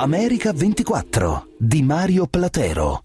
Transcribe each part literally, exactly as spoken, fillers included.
America ventiquattro di Mario Platero.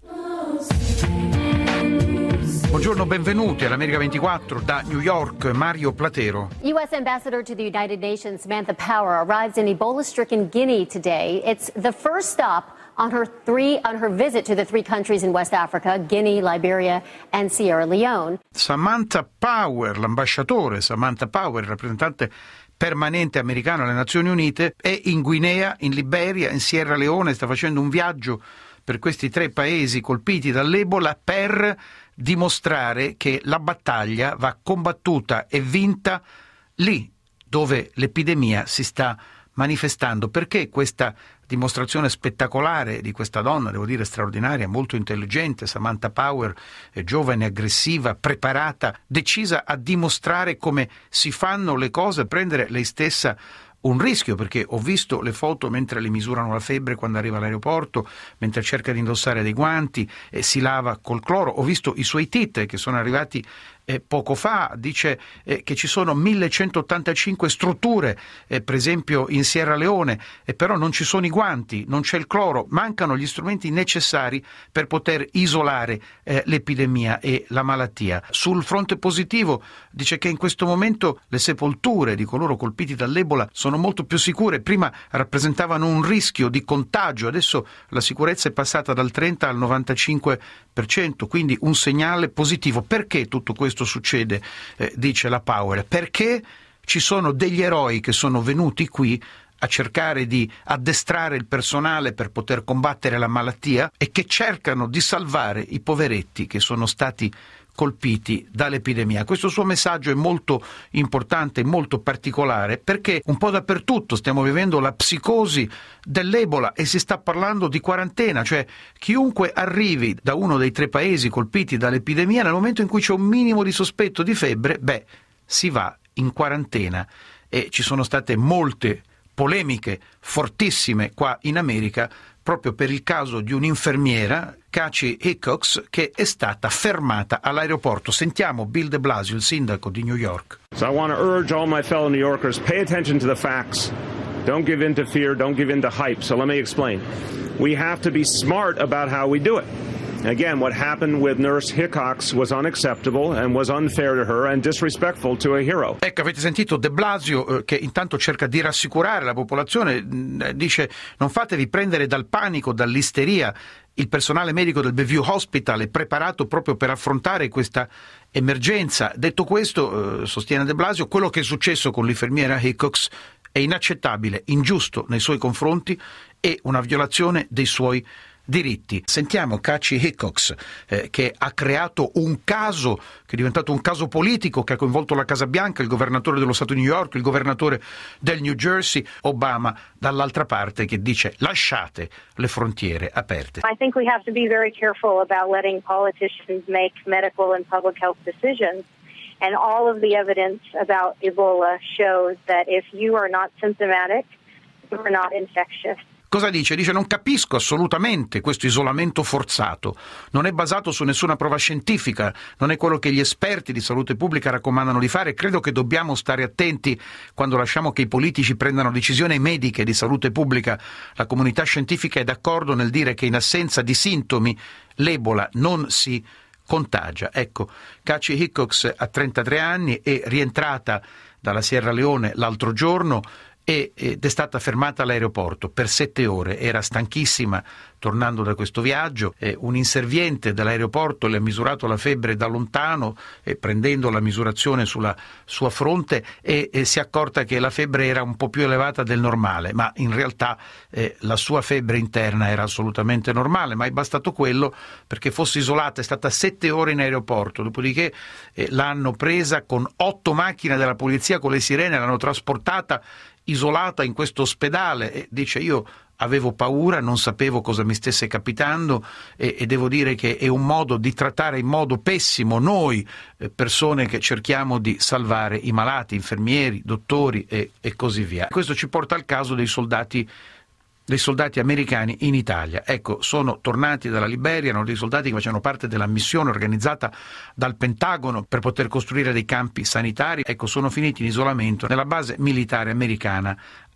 Buongiorno, benvenuti all'America ventiquattro da New York, Mario Platero. U S Ambassador to the United Nations Samantha Power arrives in Ebola-stricken Guinea today. It's the first stop on her three on her visit to the three countries in West Africa, Guinea, Liberia and Sierra Leone. Samantha Power, l'ambasciatore Samantha Power, il rappresentante permanente americano alle Nazioni Unite, è in Guinea, in Liberia, in Sierra Leone, sta facendo un viaggio per questi tre paesi colpiti dall'Ebola per dimostrare che la battaglia va combattuta e vinta lì dove l'epidemia si sta manifestando. Perché questa dimostrazione spettacolare di questa donna, devo dire straordinaria, molto intelligente, Samantha Power, giovane, aggressiva, preparata, decisa a dimostrare come si fanno le cose, prendere lei stessa un rischio, perché ho visto le foto mentre le misurano la febbre quando arriva all'aeroporto, mentre cerca di indossare dei guanti e si lava col cloro. Ho visto i suoi titre che sono arrivati eh, poco fa, dice eh, che ci sono millecentottantacinque strutture, eh, per esempio in Sierra Leone, e però non ci sono i guanti, non c'è il cloro, mancano gli strumenti necessari per poter isolare eh, l'epidemia e la malattia. Sul fronte positivo dice che in questo momento le sepolture di coloro colpiti dall'Ebola sono molto più sicure. Prima rappresentavano un rischio di contagio, adesso la sicurezza è passata dal trenta al novantacinque per cento, quindi un segnale positivo. Perché tutto questo succede, eh, dice la Power? Perché ci sono degli eroi che sono venuti qui a cercare di addestrare il personale per poter combattere la malattia e che cercano di salvare i poveretti che sono stati colpiti dall'epidemia. Questo suo messaggio è molto importante, molto particolare, perché un po' dappertutto stiamo vivendo la psicosi dell'Ebola e si sta parlando di quarantena, cioè chiunque arrivi da uno dei tre paesi colpiti dall'epidemia, nel momento in cui c'è un minimo di sospetto di febbre, beh, si va in quarantena. E ci sono state molte polemiche fortissime qua in America proprio per il caso di un'infermiera, Kaci Hickox, che è stata fermata all'aeroporto. Sentiamo Bill de Blasio, il sindaco di New York. So I want to urge all my fellow New Yorkers, pay attention to the facts. Don't give in to fear, don't give in to hype. So let me explain. We have to be smart about how we do it. Again, what happened with Nurse Hickox was unacceptable and was unfair to her and disrespectful to a hero. Ecco, avete sentito De Blasio eh, che intanto cerca di rassicurare la popolazione, eh, dice non fatevi prendere dal panico, dall'isteria. Il personale medico del Bellevue Hospital è preparato proprio per affrontare questa emergenza. Detto questo, eh, sostiene De Blasio, quello che è successo con l'infermiera Hickox è inaccettabile, ingiusto nei suoi confronti e una violazione dei suoi diritti. Sentiamo Kaci Hickox, eh, che ha creato un caso che è diventato un caso politico che ha coinvolto la Casa Bianca, il governatore dello Stato di New York, il governatore del New Jersey, Obama dall'altra parte, che dice lasciate le frontiere aperte. I think we have to be very careful about letting politicians make medical and public health decisions. And all of the evidence about Ebola shows that if you are not symptomatic, you are not infectious. Cosa dice? Dice non capisco assolutamente questo isolamento forzato, non è basato su nessuna prova scientifica, non è quello che gli esperti di salute pubblica raccomandano di fare. Credo che dobbiamo stare attenti quando lasciamo che i politici prendano decisioni mediche di salute pubblica. La comunità scientifica è d'accordo nel dire che in assenza di sintomi l'Ebola non si contagia. Ecco, Kaci Hickox ha trentatré anni, è rientrata dalla Sierra Leone l'altro giorno ed è stata fermata all'aeroporto per sette ore, era stanchissima tornando da questo viaggio. Eh, un inserviente dell'aeroporto le ha misurato la febbre da lontano, eh, prendendo la misurazione sulla sua fronte e, e si è accorta che la febbre era un po' più elevata del normale, ma in realtà eh, la sua febbre interna era assolutamente normale, ma è bastato quello perché fosse isolata. È stata sette ore in aeroporto, dopodiché eh, l'hanno presa con otto macchine della polizia con le sirene, l'hanno trasportata isolata in questo ospedale e dice io avevo paura, non sapevo cosa mi stesse capitando e, e devo dire che è un modo di trattare in modo pessimo noi eh, persone che cerchiamo di salvare i malati, infermieri, dottori e, e così via. Questo ci porta al caso dei soldati dei soldati americani in Italia. Ecco, sono tornati dalla Liberia, erano dei soldati che facevano parte della missione organizzata dal Pentagono per poter costruire dei campi sanitari. Ecco, sono finiti in isolamento nella base militare americana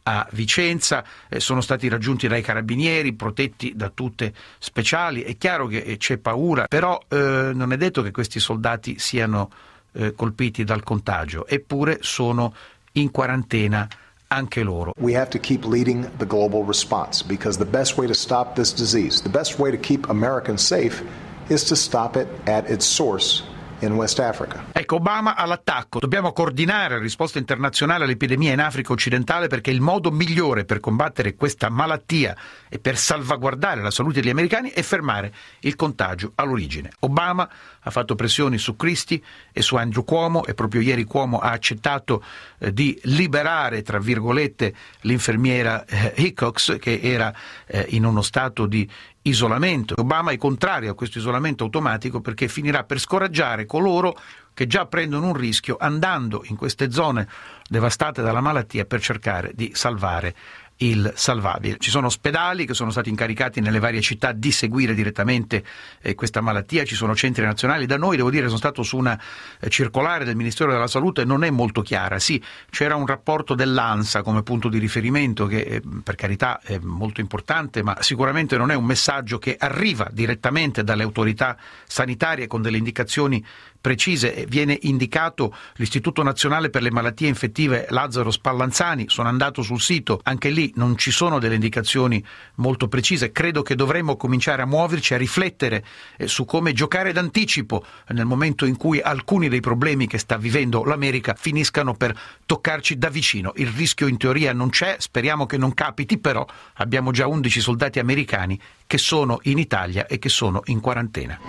a Vicenza, eh, sono stati raggiunti dai carabinieri, protetti da tute speciali. È chiaro che c'è paura, però eh, non è detto che questi soldati siano eh, colpiti dal contagio, eppure sono in quarantena anche loro. We have to keep leading the global response because the best way to stop this disease, the best way to keep Americans safe is to stop it at its source in West Africa. Ecco, Obama all'attacco. Dobbiamo coordinare la risposta internazionale all'epidemia in Africa occidentale perché il modo migliore per combattere questa malattia e per salvaguardare la salute degli americani è fermare il contagio all'origine. Obama ha fatto pressioni su Christie e su Andrew Cuomo e proprio ieri Cuomo ha accettato eh, di liberare, tra virgolette, l'infermiera eh, Hickox, che era eh, in uno stato di isolamento. Obama è contrario a questo isolamento automatico perché finirà per scoraggiare coloro che già prendono un rischio andando in queste zone devastate dalla malattia per cercare di salvare il salvabile. Ci sono ospedali che sono stati incaricati nelle varie città di seguire direttamente eh, questa malattia, ci sono centri nazionali. Da noi, devo dire, sono stato su una eh, circolare del Ministero della Salute, non è molto chiara. Sì, c'era un rapporto dell'ANSA come punto di riferimento che eh, per carità è molto importante, ma sicuramente non è un messaggio che arriva direttamente dalle autorità sanitarie con delle indicazioni precise. Viene indicato l'Istituto Nazionale per le Malattie Infettive Lazzaro Spallanzani, sono andato sul sito, anche lì non ci sono delle indicazioni molto precise. Credo che dovremmo cominciare a muoverci, a riflettere eh, su come giocare d'anticipo nel momento in cui alcuni dei problemi che sta vivendo l'America finiscano per toccarci da vicino. Il rischio in teoria non c'è, speriamo che non capiti, però abbiamo già undici soldati americani che sono in Italia e che sono in quarantena.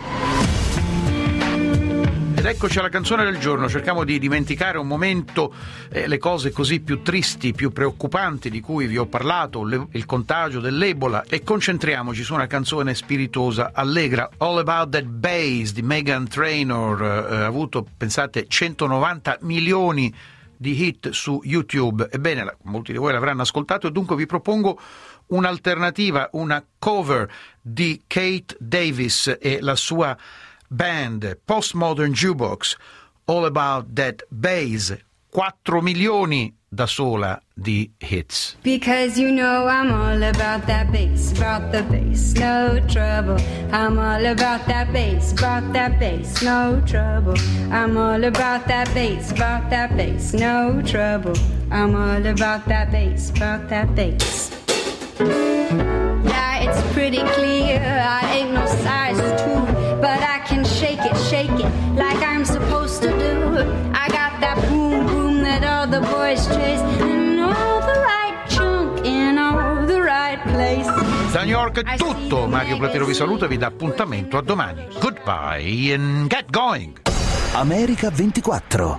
Ed eccoci alla canzone del giorno. Cerchiamo di dimenticare un momento eh, le cose così più tristi, più preoccupanti di cui vi ho parlato, le, il contagio dell'Ebola, e concentriamoci su una canzone spiritosa, allegra. All About That Bass di Meghan Trainor eh, ha avuto, pensate, centonovanta milioni di hit su YouTube. Ebbene, la, molti di voi l'avranno ascoltato e dunque vi propongo un'alternativa, una cover di Kate Davis e la sua band Postmodern Jukebox, All About That Bass, quattro milioni da sola di hits. Because you know I'm all about that bass, about the bass, no trouble. I'm all about that bass, about that bass, no trouble. I'm all about that bass, about that bass, no trouble. I'm all about that bass, about that bass. Yeah, it's pretty clear, I ain't no size two, but I can shake it, shake it like I'm supposed to do. I got that boom boom that all the boys chase, and all the right chunk in all the right place. Da New York è tutto. Mario Platero vi saluta e vi dà appuntamento a domani. Goodbye and get going. America ventiquattro.